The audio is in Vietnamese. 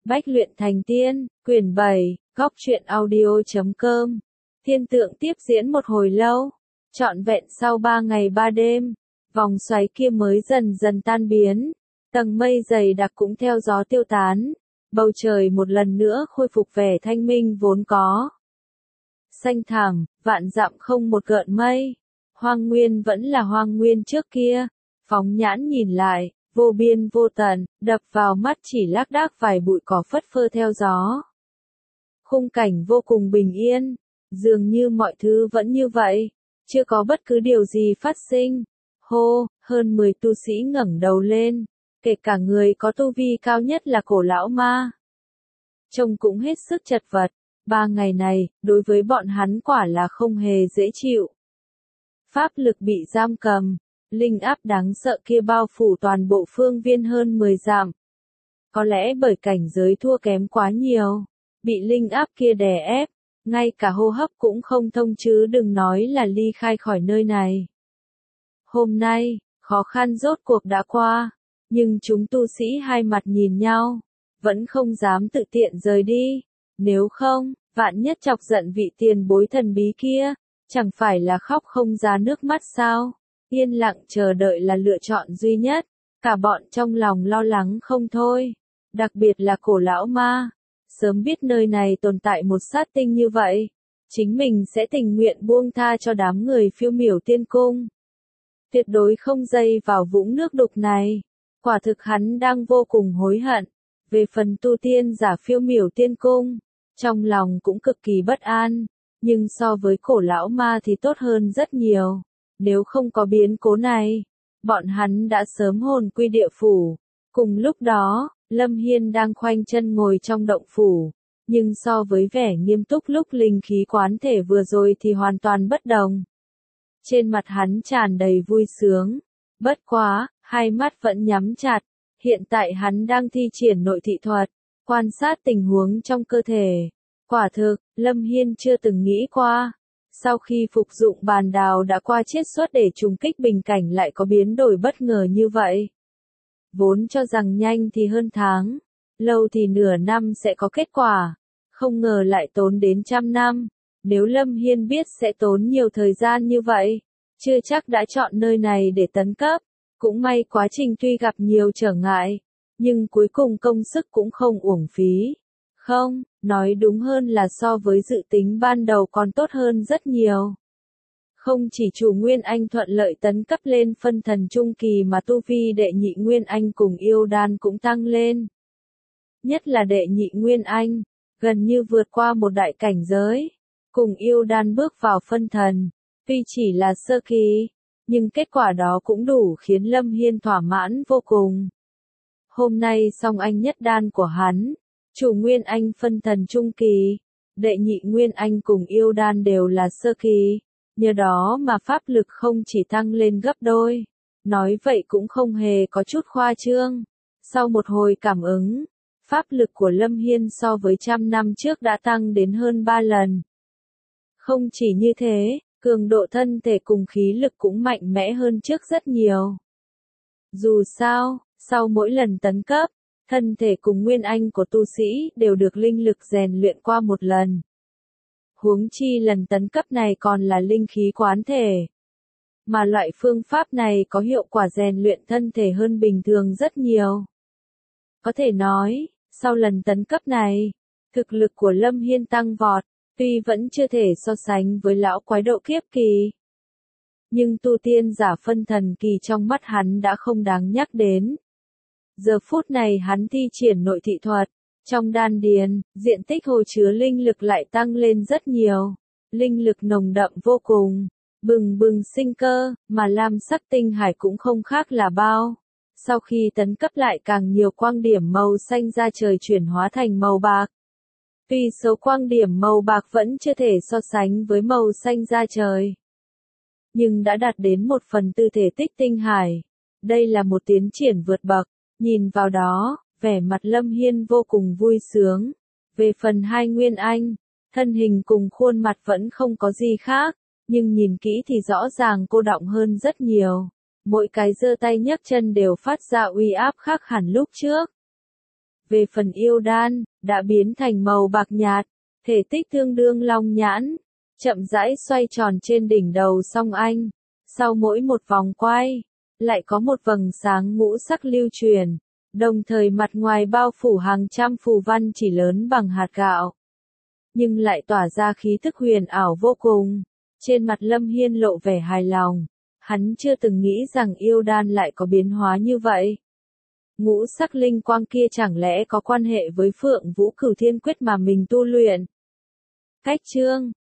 Bách luyện thành tiên, quyển 7, góc truyện audio.com. Thiên tượng tiếp diễn một hồi lâu, trọn vẹn sau 3 ngày 3 đêm, vòng xoáy kia mới dần dần tan biến, tầng mây dày đặc cũng theo gió tiêu tán, bầu trời một lần nữa khôi phục vẻ thanh minh vốn có. Xanh thẳm, vạn dặm không một gợn mây, hoang nguyên vẫn là hoang nguyên trước kia, phóng nhãn nhìn lại. Vô biên vô tận, đập vào mắt chỉ lác đác vài bụi cỏ phất phơ theo gió. Khung cảnh vô cùng bình yên, dường như mọi thứ vẫn như vậy, chưa có bất cứ điều gì phát sinh. Hô, hơn 10 tu sĩ ngẩng đầu lên, kể cả người có tu vi cao nhất là cổ lão ma. Trông cũng hết sức chật vật, 3 ngày này, đối với bọn hắn quả là không hề dễ chịu. Pháp lực bị giam cầm. Linh áp đáng sợ kia bao phủ toàn bộ phương viên hơn 10 dặm. Có lẽ bởi cảnh giới thua kém quá nhiều, bị linh áp kia đè ép, ngay cả hô hấp cũng không thông chứ đừng nói là ly khai khỏi nơi này. Hôm nay, khó khăn rốt cuộc đã qua, nhưng chúng tu sĩ hai mặt nhìn nhau, vẫn không dám tự tiện rời đi, nếu không, vạn nhất chọc giận vị tiền bối thần bí kia, chẳng phải là khóc không ra nước mắt sao? Yên lặng chờ đợi là lựa chọn duy nhất, cả bọn trong lòng lo lắng không thôi, đặc biệt là cổ lão ma, sớm biết nơi này tồn tại một sát tinh như vậy, chính mình sẽ tình nguyện buông tha cho đám người phiêu miểu tiên cung. Tuyệt đối không dây vào vũng nước đục này, quả thực hắn đang vô cùng hối hận, về phần tu tiên giả phiêu miểu tiên cung, trong lòng cũng cực kỳ bất an, nhưng so với cổ lão ma thì tốt hơn rất nhiều. Nếu không có biến cố này, bọn hắn đã sớm hồn quy địa phủ. Cùng lúc đó, Lâm Hiên đang khoanh chân ngồi trong động phủ, nhưng so với vẻ nghiêm túc lúc linh khí quán thể vừa rồi thì hoàn toàn bất đồng. Trên mặt hắn tràn đầy vui sướng, bất quá, hai mắt vẫn nhắm chặt, hiện tại hắn đang thi triển nội thị thuật, quan sát tình huống trong cơ thể. Quả thực, Lâm Hiên chưa từng nghĩ qua. Sau khi phục dụng bàn đào đã qua chiết xuất để trùng kích bình cảnh lại có biến đổi bất ngờ như vậy. Vốn cho rằng nhanh thì hơn tháng, lâu thì nửa năm sẽ có kết quả, không ngờ lại tốn đến 100 năm. Nếu Lâm Hiên biết sẽ tốn nhiều thời gian như vậy, chưa chắc đã chọn nơi này để tấn cấp. Cũng may quá trình tuy gặp nhiều trở ngại, nhưng cuối cùng công sức cũng không uổng phí. Không, nói đúng hơn là so với dự tính ban đầu còn tốt hơn rất nhiều. Không chỉ chủ Nguyên Anh thuận lợi tấn cấp lên phân thần trung kỳ mà tu vi đệ nhị Nguyên Anh cùng yêu đan cũng tăng lên. Nhất là đệ nhị Nguyên Anh, gần như vượt qua một đại cảnh giới, cùng yêu đan bước vào phân thần, tuy chỉ là sơ kỳ, nhưng kết quả đó cũng đủ khiến Lâm Hiên thỏa mãn vô cùng. Hôm nay song anh nhất đan của hắn, chủ Nguyên Anh phân thần trung kỳ, đệ nhị Nguyên Anh cùng yêu đan đều là sơ kỳ, nhờ đó mà pháp lực không chỉ tăng lên gấp đôi, nói vậy cũng không hề có chút khoa trương. Sau một hồi cảm ứng, pháp lực của Lâm Hiên so với 100 năm trước đã tăng đến hơn 3 lần. Không chỉ như thế, cường độ thân thể cùng khí lực cũng mạnh mẽ hơn trước rất nhiều. Dù sao, sau mỗi lần tấn cấp, thân thể cùng Nguyên Anh của tu sĩ đều được linh lực rèn luyện qua một lần. Huống chi lần tấn cấp này còn là linh khí quán thể. Mà loại phương pháp này có hiệu quả rèn luyện thân thể hơn bình thường rất nhiều. Có thể nói, sau lần tấn cấp này, thực lực của Lâm Hiên tăng vọt, tuy vẫn chưa thể so sánh với lão quái độ kiếp kỳ. Nhưng tu tiên giả phân thần kỳ trong mắt hắn đã không đáng nhắc đến. Giờ phút này hắn thi triển nội thị thuật, trong đan điền, diện tích hồ chứa linh lực lại tăng lên rất nhiều, linh lực nồng đậm vô cùng, bừng bừng sinh cơ, mà lam sắc tinh hải cũng không khác là bao. Sau khi tấn cấp lại càng nhiều quang điểm màu xanh ra trời chuyển hóa thành màu bạc. Tuy số quang điểm màu bạc vẫn chưa thể so sánh với màu xanh ra trời, nhưng đã đạt đến 1/4 thể tích tinh hải. Đây là một tiến triển vượt bậc. Nhìn vào đó, vẻ mặt Lâm Hiên vô cùng vui sướng. Về phần hai Nguyên Anh, thân hình cùng khuôn mặt vẫn không có gì khác, nhưng nhìn kỹ thì rõ ràng cô đọng hơn rất nhiều. Mỗi cái giơ tay nhấc chân đều phát ra uy áp khác hẳn lúc trước. Về phần yêu đan, đã biến thành màu bạc nhạt, thể tích tương đương long nhãn, chậm rãi xoay tròn trên đỉnh đầu song anh. Sau mỗi một vòng quay, lại có một vầng sáng ngũ sắc lưu truyền, đồng thời mặt ngoài bao phủ hàng trăm phù văn chỉ lớn bằng hạt gạo, nhưng lại tỏa ra khí thức huyền ảo vô cùng. Trên mặt Lâm Hiên lộ vẻ hài lòng, hắn chưa từng nghĩ rằng yêu đan lại có biến hóa như vậy. Ngũ sắc linh quang kia chẳng lẽ có quan hệ với Phượng Vũ Cửu Thiên Quyết mà mình tu luyện? Cách chương